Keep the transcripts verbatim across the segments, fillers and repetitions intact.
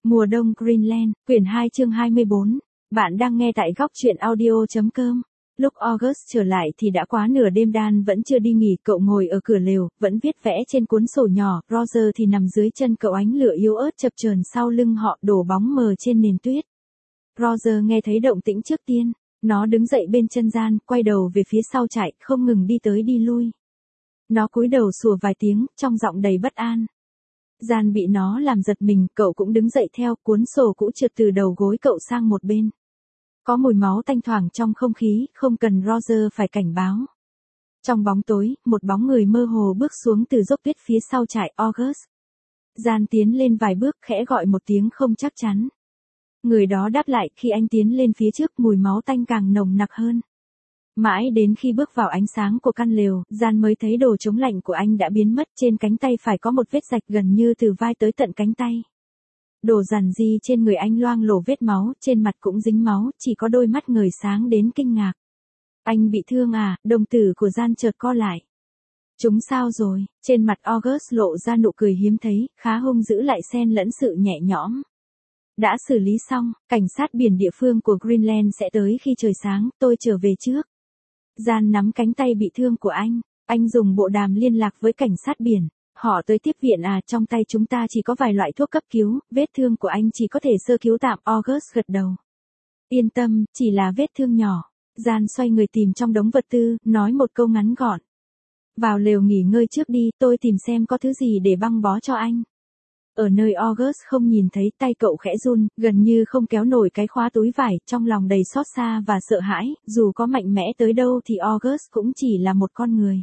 Mùa đông Greenland, quyển hai chương hai mươi bốn. Bạn đang nghe tại góc truyện audio.com. Lúc August trở lại thì đã quá nửa đêm. Dan vẫn chưa đi nghỉ, cậu ngồi ở cửa lều, vẫn viết vẽ trên cuốn sổ nhỏ. Roger thì nằm dưới chân cậu, ánh lửa yếu ớt chập chờn sau lưng họ, đổ bóng mờ trên nền tuyết. Roger nghe thấy động tĩnh trước tiên. Nó đứng dậy bên chân Dan, quay đầu về phía sau trại, không ngừng đi tới đi lui. Nó cúi đầu sủa vài tiếng, trong giọng đầy bất an. Dan bị nó làm giật mình, cậu cũng đứng dậy theo, cuốn sổ cũ trượt từ đầu gối cậu sang một bên. Có mùi máu tanh thoảng trong không khí, không cần Roger phải cảnh báo. Trong bóng tối, một bóng người mơ hồ bước xuống từ dốc tuyết phía sau trại August. Dan tiến lên vài bước, khẽ gọi một tiếng không chắc chắn. Người đó đáp lại, khi anh tiến lên phía trước, mùi máu tanh càng nồng nặc hơn. Mãi đến khi bước vào ánh sáng của căn lều, Dan mới thấy đồ chống lạnh của anh đã biến mất. Trên cánh tay phải có một vết rạch gần như từ vai tới tận cánh tay. Đồ rằn di trên người anh loang lổ vết máu, trên mặt cũng dính máu, chỉ có đôi mắt ngời sáng đến kinh ngạc. Anh bị thương à? Đồng tử của Dan chợt co lại. Chúng sao rồi? Trên mặt August lộ ra nụ cười hiếm thấy, khá hung dữ lại xen lẫn sự nhẹ nhõm. Đã xử lý xong, cảnh sát biển địa phương của Greenland sẽ tới khi trời sáng, tôi trở về trước. Dan nắm cánh tay bị thương của anh, anh dùng bộ đàm liên lạc với cảnh sát biển. Họ tới tiếp viện à? Trong tay chúng ta chỉ có vài loại thuốc cấp cứu, vết thương của anh chỉ có thể sơ cứu tạm. August gật đầu. Yên tâm, chỉ là vết thương nhỏ. Dan xoay người tìm trong đống vật tư, nói một câu ngắn gọn. Vào lều nghỉ ngơi trước đi, tôi tìm xem có thứ gì để băng bó cho anh. Ở nơi August không nhìn thấy, tay cậu khẽ run, gần như không kéo nổi cái khóa túi vải, trong lòng đầy xót xa và sợ hãi, dù có mạnh mẽ tới đâu thì August cũng chỉ là một con người.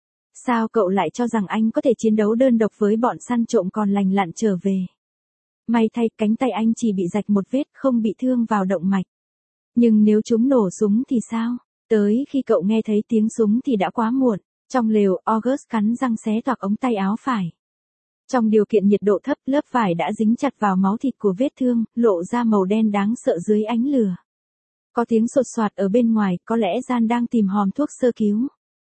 Sao cậu lại cho rằng anh có thể chiến đấu đơn độc với bọn săn trộm còn lành lặn trở về? May thay, cánh tay anh chỉ bị rạch một vết, không bị thương vào động mạch. Nhưng nếu chúng nổ súng thì sao? Tới khi cậu nghe thấy tiếng súng thì đã quá muộn. Trong lều, August cắn răng xé toạc ống tay áo phải. Trong điều kiện nhiệt độ thấp, lớp vải đã dính chặt vào máu thịt của vết thương, lộ ra màu đen đáng sợ dưới ánh lửa. Có tiếng sột soạt ở bên ngoài, có lẽ Dan đang tìm hòm thuốc sơ cứu.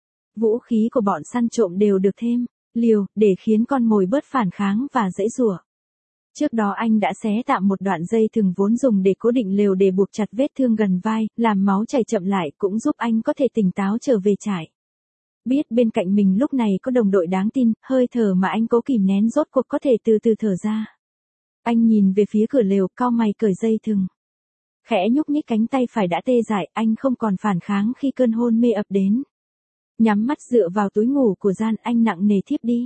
Vũ khí của bọn săn trộm đều được thêm liều để khiến con mồi bớt phản kháng và giãy giụa. Trước đó anh đã xé tạm một đoạn dây thừng vốn dùng để cố định lều để buộc chặt vết thương gần vai, làm máu chảy chậm lại, cũng giúp anh có thể tỉnh táo trở về trại. Biết bên cạnh mình lúc này có đồng đội đáng tin, hơi thở mà anh cố kìm nén rốt cuộc có thể từ từ thở ra. Anh nhìn về phía cửa lều, cau mày cởi dây thừng. Khẽ nhúc nhích cánh tay phải đã tê dại, anh không còn phản kháng khi cơn hôn mê ập đến. Nhắm mắt dựa vào túi ngủ của Dan, anh nặng nề thiếp đi.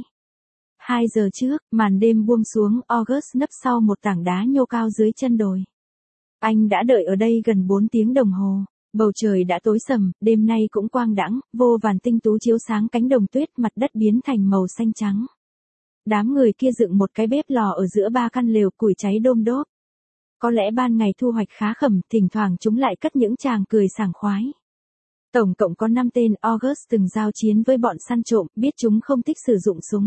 Hai giờ trước, màn đêm buông xuống, August nấp sau một tảng đá nhô cao dưới chân đồi. Anh đã đợi ở đây gần bốn tiếng đồng hồ. Bầu trời đã tối sầm, đêm nay cũng quang đãng, vô vàn tinh tú chiếu sáng cánh đồng tuyết, mặt đất biến thành màu xanh trắng. Đám người kia dựng một cái bếp lò ở giữa ba căn lều, củi cháy đôm đốp. Có lẽ ban ngày thu hoạch khá khẩm, thỉnh thoảng chúng lại cất những tràng cười sảng khoái. Tổng cộng có năm tên. August từng giao chiến với bọn săn trộm, biết chúng không thích sử dụng súng.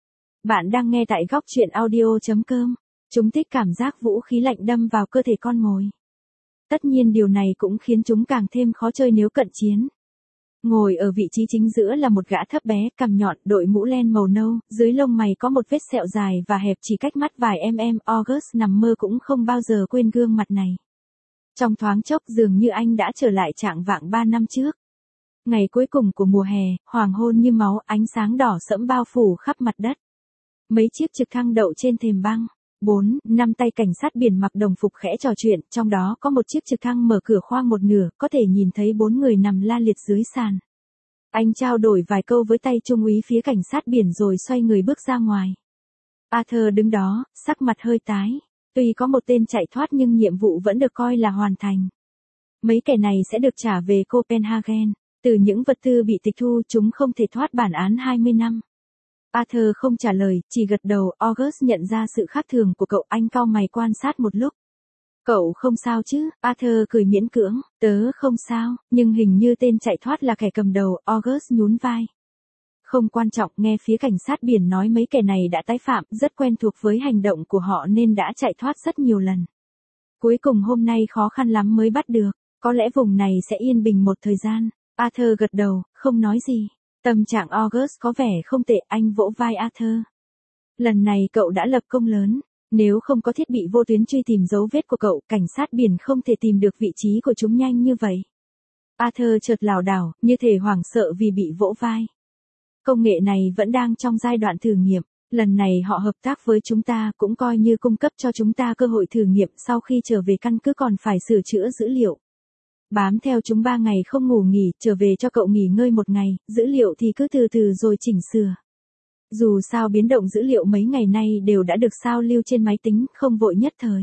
Bạn đang nghe tại góc truyện audio.com. Chúng thích cảm giác vũ khí lạnh đâm vào cơ thể con mồi. Tất nhiên điều này cũng khiến chúng càng thêm khó chơi nếu cận chiến. Ngồi ở vị trí chính giữa là một gã thấp bé, cằm nhọn, đội mũ len màu nâu, dưới lông mày có một vết sẹo dài và hẹp chỉ cách mắt vài mm. August nằm mơ cũng không bao giờ quên gương mặt này. Trong thoáng chốc dường như anh đã trở lại trạng vạng ba năm trước. Ngày cuối cùng của mùa hè, hoàng hôn như máu, ánh sáng đỏ sẫm bao phủ khắp mặt đất. Mấy chiếc trực thăng đậu trên thềm băng. Bốn, năm tay cảnh sát biển mặc đồng phục khẽ trò chuyện, trong đó có một chiếc trực thăng mở cửa khoang một nửa, có thể nhìn thấy bốn người nằm la liệt dưới sàn. Anh trao đổi vài câu với tay trung úy phía cảnh sát biển rồi xoay người bước ra ngoài. Arthur đứng đó, sắc mặt hơi tái. Tuy có một tên chạy thoát nhưng nhiệm vụ vẫn được coi là hoàn thành. Mấy kẻ này sẽ được trả về Copenhagen. Từ những vật tư bị tịch thu, chúng không thể thoát bản án hai mươi năm. Arthur không trả lời, chỉ gật đầu. August nhận ra sự khác thường của cậu, anh cau mày quan sát một lúc. Cậu không sao chứ? Arthur cười miễn cưỡng, tớ không sao, nhưng hình như tên chạy thoát là kẻ cầm đầu. August nhún vai. Không quan trọng, nghe phía cảnh sát biển nói mấy kẻ này đã tái phạm, rất quen thuộc với hành động của họ nên đã chạy thoát rất nhiều lần. Cuối cùng hôm nay khó khăn lắm mới bắt được, có lẽ vùng này sẽ yên bình một thời gian. Arthur gật đầu, không nói gì. Tâm trạng August có vẻ không tệ, anh vỗ vai Arthur. Lần này cậu đã lập công lớn. Nếu không có thiết bị vô tuyến truy tìm dấu vết của cậu, cảnh sát biển không thể tìm được vị trí của chúng nhanh như vậy. Arthur chợt lảo đảo, như thể hoảng sợ vì bị vỗ vai. Công nghệ này vẫn đang trong giai đoạn thử nghiệm. Lần này họ hợp tác với chúng ta cũng coi như cung cấp cho chúng ta cơ hội thử nghiệm sau khi trở về căn cứ còn phải sửa chữa dữ liệu. Bám theo chúng ba ngày không ngủ nghỉ, trở về cho cậu nghỉ ngơi một ngày, dữ liệu thì cứ từ từ rồi chỉnh sửa. Dù sao biến động dữ liệu mấy ngày nay đều đã được sao lưu trên máy tính, không vội nhất thời.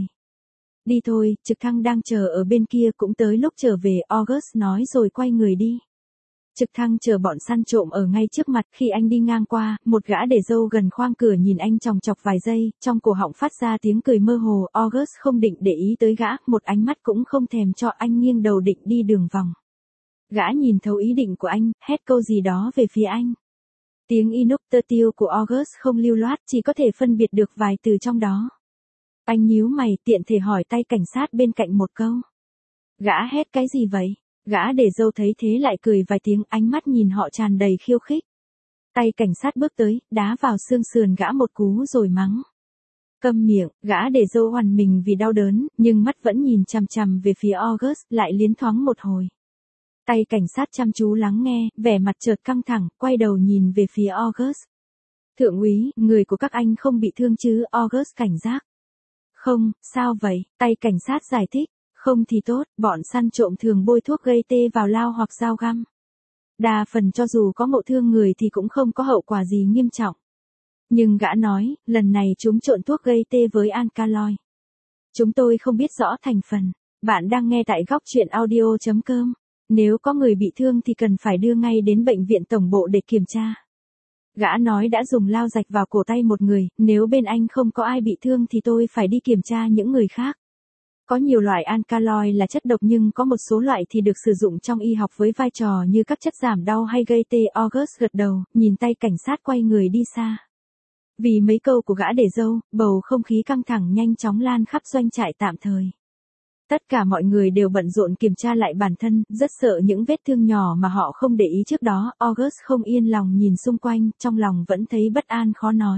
Đi thôi, trực thăng đang chờ ở bên kia cũng tới lúc trở về, August nói rồi quay người đi. Trực thăng chờ bọn săn trộm ở ngay trước mặt, khi anh đi ngang qua, một gã để râu gần khoang cửa nhìn anh chòng chọc vài giây, trong cổ họng phát ra tiếng cười mơ hồ, August không định để ý tới gã, một ánh mắt cũng không thèm cho, anh nghiêng đầu định đi đường vòng. Gã nhìn thấu ý định của anh, hét câu gì đó về phía anh. Tiếng Inuktitut của August không lưu loát, chỉ có thể phân biệt được vài từ trong đó. Anh nhíu mày, tiện thể hỏi tay cảnh sát bên cạnh một câu. Gã hét cái gì vậy? Gã để râu thấy thế lại cười vài tiếng, ánh mắt nhìn họ tràn đầy khiêu khích. Tay cảnh sát bước tới, đá vào xương sườn gã một cú rồi mắng. Câm miệng, gã để râu hoàn mình vì đau đớn, nhưng mắt vẫn nhìn chằm chằm về phía August, lại liến thoáng một hồi. Tay cảnh sát chăm chú lắng nghe, vẻ mặt chợt căng thẳng, quay đầu nhìn về phía August. Thượng úy, người của các anh không bị thương chứ? August cảnh giác. Không, sao vậy? Tay cảnh sát giải thích. Không thì tốt, bọn săn trộm thường bôi thuốc gây tê vào lao hoặc dao găm. Đa phần cho dù có ngộ thương người thì cũng không có hậu quả gì nghiêm trọng. Nhưng gã nói, lần này chúng trộn thuốc gây tê với alkaloid. Chúng tôi không biết rõ thành phần. Bạn đang nghe tại góc truyện audio chấm com. Nếu có người bị thương thì cần phải đưa ngay đến bệnh viện tổng bộ để kiểm tra. Gã nói đã dùng lao rạch vào cổ tay một người, nếu bên anh không có ai bị thương thì tôi phải đi kiểm tra những người khác. Có nhiều loại alkaloid là chất độc nhưng có một số loại thì được sử dụng trong y học với vai trò như các chất giảm đau hay gây tê. August gật đầu, nhìn tay cảnh sát quay người đi xa. Vì mấy câu của gã để râu, bầu không khí căng thẳng nhanh chóng lan khắp doanh trại tạm thời. Tất cả mọi người đều bận rộn kiểm tra lại bản thân, rất sợ những vết thương nhỏ mà họ không để ý trước đó. August không yên lòng nhìn xung quanh, trong lòng vẫn thấy bất an khó nói.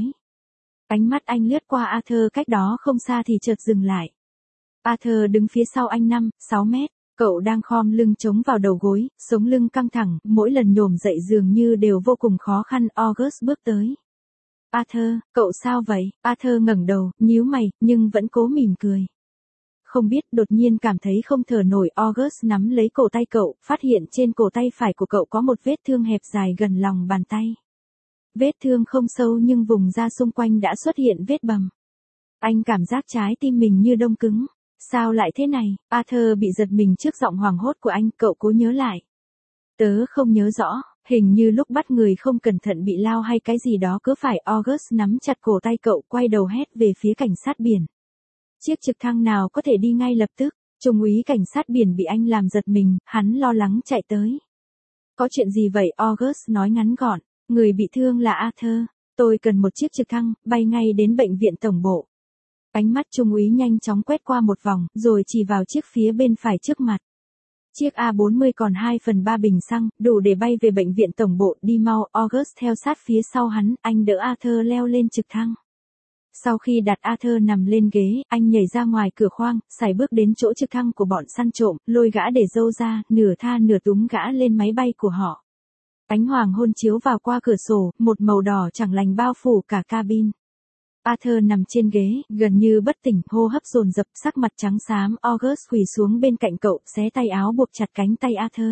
Ánh mắt anh lướt qua Arthur cách đó không xa thì chợt dừng lại. Arthur đứng phía sau anh năm, sáu mét, cậu đang khom lưng chống vào đầu gối, sống lưng căng thẳng, mỗi lần nhổm dậy dường như đều vô cùng khó khăn. August bước tới. Arthur, cậu sao vậy? Arthur ngẩng đầu, nhíu mày, nhưng vẫn cố mỉm cười. Không biết, đột nhiên cảm thấy không thở nổi. August nắm lấy cổ tay cậu, phát hiện trên cổ tay phải của cậu có một vết thương hẹp dài gần lòng bàn tay. Vết thương không sâu nhưng vùng da xung quanh đã xuất hiện vết bầm. Anh cảm giác trái tim mình như đông cứng. Sao lại thế này? Arthur bị giật mình trước giọng hoảng hốt của anh, cậu cố nhớ lại. Tớ không nhớ rõ, hình như lúc bắt người không cẩn thận bị lao hay cái gì đó cứ phải. August nắm chặt cổ tay cậu, quay đầu hét về phía cảnh sát biển. Chiếc trực thăng nào có thể đi ngay lập tức? Trung úy cảnh sát biển bị anh làm giật mình, hắn lo lắng chạy tới. Có chuyện gì vậy? August nói ngắn gọn, người bị thương là Arthur. Tôi cần một chiếc trực thăng, bay ngay đến bệnh viện tổng bộ. Ánh mắt trung úy nhanh chóng quét qua một vòng, rồi chỉ vào chiếc phía bên phải trước mặt. Chiếc A bốn mươi còn hai phần ba bình xăng, đủ để bay về bệnh viện tổng bộ. Đi mau. August theo sát phía sau hắn, anh đỡ Arthur leo lên trực thăng. Sau khi đặt Arthur nằm lên ghế, anh nhảy ra ngoài cửa khoang, sải bước đến chỗ trực thăng của bọn săn trộm, lôi gã để râu ra, nửa tha nửa túm gã lên máy bay của họ. Ánh hoàng hôn chiếu vào qua cửa sổ, một màu đỏ chẳng lành bao phủ cả cabin. Arthur nằm trên ghế, gần như bất tỉnh, hô hấp dồn dập, sắc mặt trắng xám. August quỳ xuống bên cạnh cậu, xé tay áo buộc chặt cánh tay Arthur.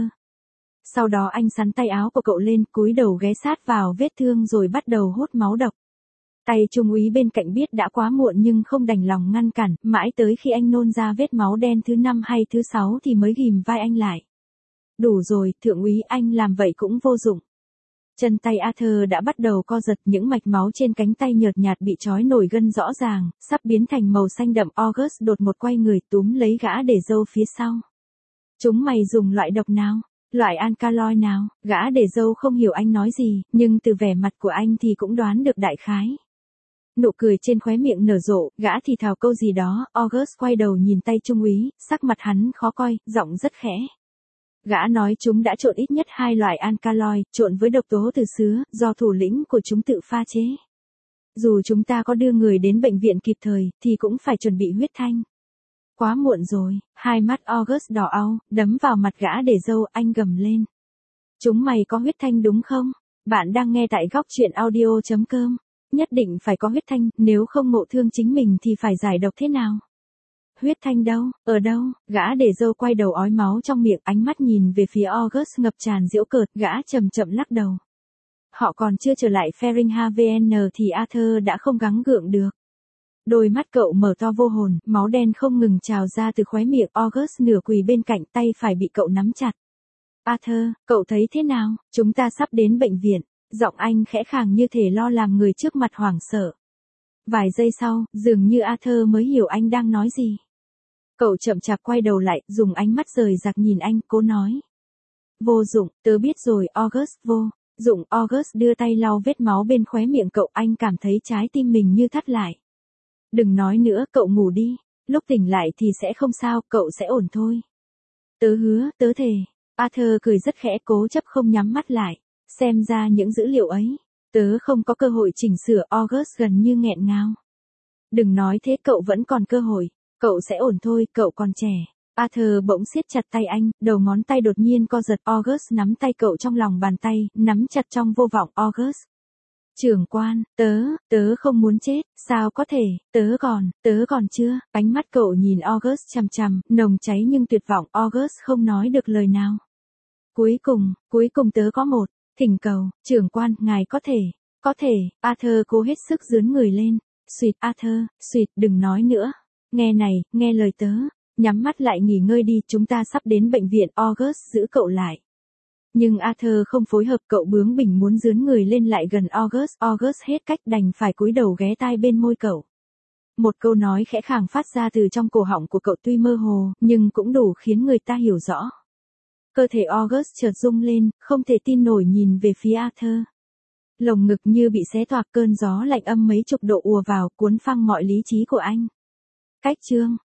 Sau đó anh xắn tay áo của cậu lên, cúi đầu ghé sát vào vết thương rồi bắt đầu hút máu độc. Tay trung úy bên cạnh biết đã quá muộn nhưng không đành lòng ngăn cản, mãi tới khi anh nôn ra vết máu đen thứ năm hay thứ sáu thì mới ghìm vai anh lại. Đủ rồi, thượng úy, anh làm vậy cũng vô dụng. Chân tay Arthur đã bắt đầu co giật, những mạch máu trên cánh tay nhợt nhạt bị trói nổi gân rõ ràng, sắp biến thành màu xanh đậm. August đột một quay người túm lấy gã để râu phía sau. Chúng mày dùng loại độc nào? Loại alkaloid nào? Gã để râu không hiểu anh nói gì, nhưng từ vẻ mặt của anh thì cũng đoán được đại khái. Nụ cười trên khóe miệng nở rộ, gã thì thào câu gì đó. August quay đầu nhìn tay trung úy, sắc mặt hắn khó coi, giọng rất khẽ. Gã nói chúng đã trộn ít nhất hai loại alkaloid, trộn với độc tố từ sứa, do thủ lĩnh của chúng tự pha chế. Dù chúng ta có đưa người đến bệnh viện kịp thời, thì cũng phải chuẩn bị huyết thanh. Quá muộn rồi, hai mắt August đỏ au, đấm vào mặt gã để dâu, anh gầm lên. Chúng mày có huyết thanh đúng không? Bạn đang nghe tại góc chuyện audio chấm com. Nhất định phải có huyết thanh, nếu không ngộ thương chính mình thì phải giải độc thế nào? Huyết thanh đâu, ở đâu? Gã để dâu quay đầu ói máu trong miệng, ánh mắt nhìn về phía August ngập tràn giễu cợt, gã chậm chậm lắc đầu. Họ còn chưa trở lại Feringham thì Arthur đã không gắng gượng được. Đôi mắt cậu mở to vô hồn, máu đen không ngừng trào ra từ khóe miệng. August nửa quỳ bên cạnh, tay phải bị cậu nắm chặt. Arthur, cậu thấy thế nào? Chúng ta sắp đến bệnh viện. Giọng anh khẽ khàng như thể lo làm người trước mặt hoảng sợ. Vài giây sau, dường như Arthur mới hiểu anh đang nói gì. Cậu chậm chạp quay đầu lại, dùng ánh mắt rời rạc nhìn anh, cố nói. Vô dụng, tớ biết rồi. August, vô dụng. August đưa tay lau vết máu bên khóe miệng cậu, anh cảm thấy trái tim mình như thắt lại. Đừng nói nữa, cậu ngủ đi. Lúc tỉnh lại thì sẽ không sao, cậu sẽ ổn thôi. Tớ hứa, tớ thề. Arthur cười rất khẽ, cố chấp không nhắm mắt lại. Xem ra những dữ liệu ấy, tớ không có cơ hội chỉnh sửa. August gần như nghẹn ngào. Đừng nói thế, cậu vẫn còn cơ hội. Cậu sẽ ổn thôi, cậu còn trẻ. Arthur bỗng siết chặt tay anh, đầu ngón tay đột nhiên co giật. August nắm tay cậu trong lòng bàn tay, nắm chặt trong vô vọng. August. Trưởng quan, tớ, tớ không muốn chết, sao có thể, tớ còn, tớ còn chưa. Ánh mắt cậu nhìn August chằm chằm, nồng cháy nhưng tuyệt vọng. August không nói được lời nào. Cuối cùng, cuối cùng tớ có một thỉnh cầu, trưởng quan, ngài có thể, có thể. Arthur cố hết sức dướn người lên. Xuyệt, Arthur, xuyệt, đừng nói nữa. Nghe này, nghe lời tớ, nhắm mắt lại nghỉ ngơi đi, chúng ta sắp đến bệnh viện. August giữ cậu lại. Nhưng Arthur không phối hợp, cậu bướng bỉnh muốn dướn người lên lại gần August. August hết cách đành phải cúi đầu ghé tai bên môi cậu. Một câu nói khẽ khàng phát ra từ trong cổ họng của cậu, tuy mơ hồ, nhưng cũng đủ khiến người ta hiểu rõ. Cơ thể August chợt rung lên, không thể tin nổi nhìn về phía Arthur. Lồng ngực như bị xé toạc, cơn gió lạnh âm mấy chục độ ùa vào, cuốn phăng mọi lý trí của anh. Cách chương